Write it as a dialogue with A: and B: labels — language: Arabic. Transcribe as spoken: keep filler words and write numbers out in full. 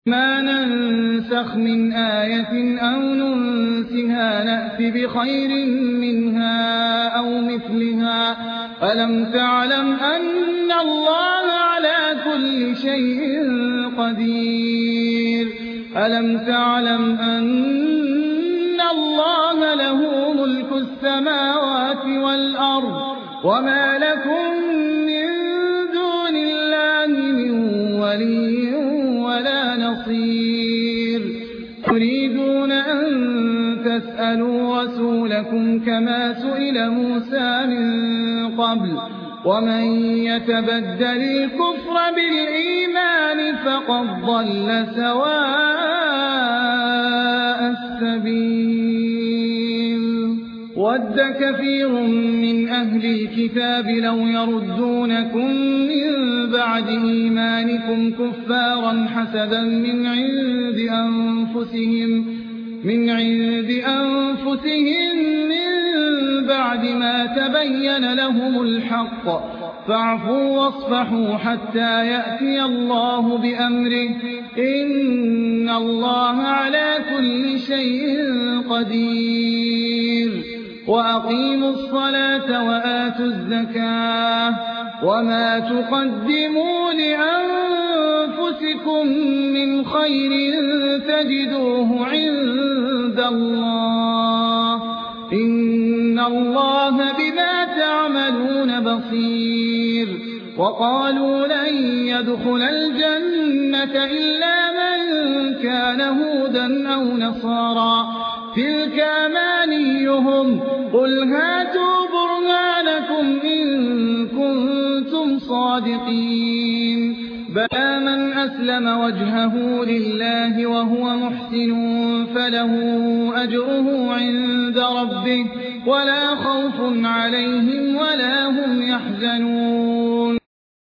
A: ما ننسخ من آية أو ننسها نأت بخير منها أو مثلها ألم تعلم أن الله على كل شيء قدير ألم تعلم أن الله له ملك السماوات والأرض وما لكم من دون الله من ولي ولا نصير تريدون أن تسألوا رسولكم كما سئل موسى من قبل ومن يتبدل الكفر بالإيمان فقد ضل سواء السبيل ود كثير من أهل الكتاب لو يردونكم من بعد إيمانكم كفارا حسدا من عند أنفسهم من عند أنفسهم من بعد ما تبين لهم الحق فاعفوا واصفحوا حتى يأتي الله بأمره إن الله على كل شيء قدير وأقيموا الصلاة وآتوا الزكاة وما تقدموا لأنفسكم من خير تجدوه عند الله إن الله بما تعملون بصير وقالوا لن يدخل الجنة إلا من كان هودا أو نصارى تلك أمانيهم قل هاتوا برهانكم إن كنتم صادقين بلى من أسلم وجهه لله وهو محسن فله أجره عند ربه ولا خوف عليهم ولا هم يحزنون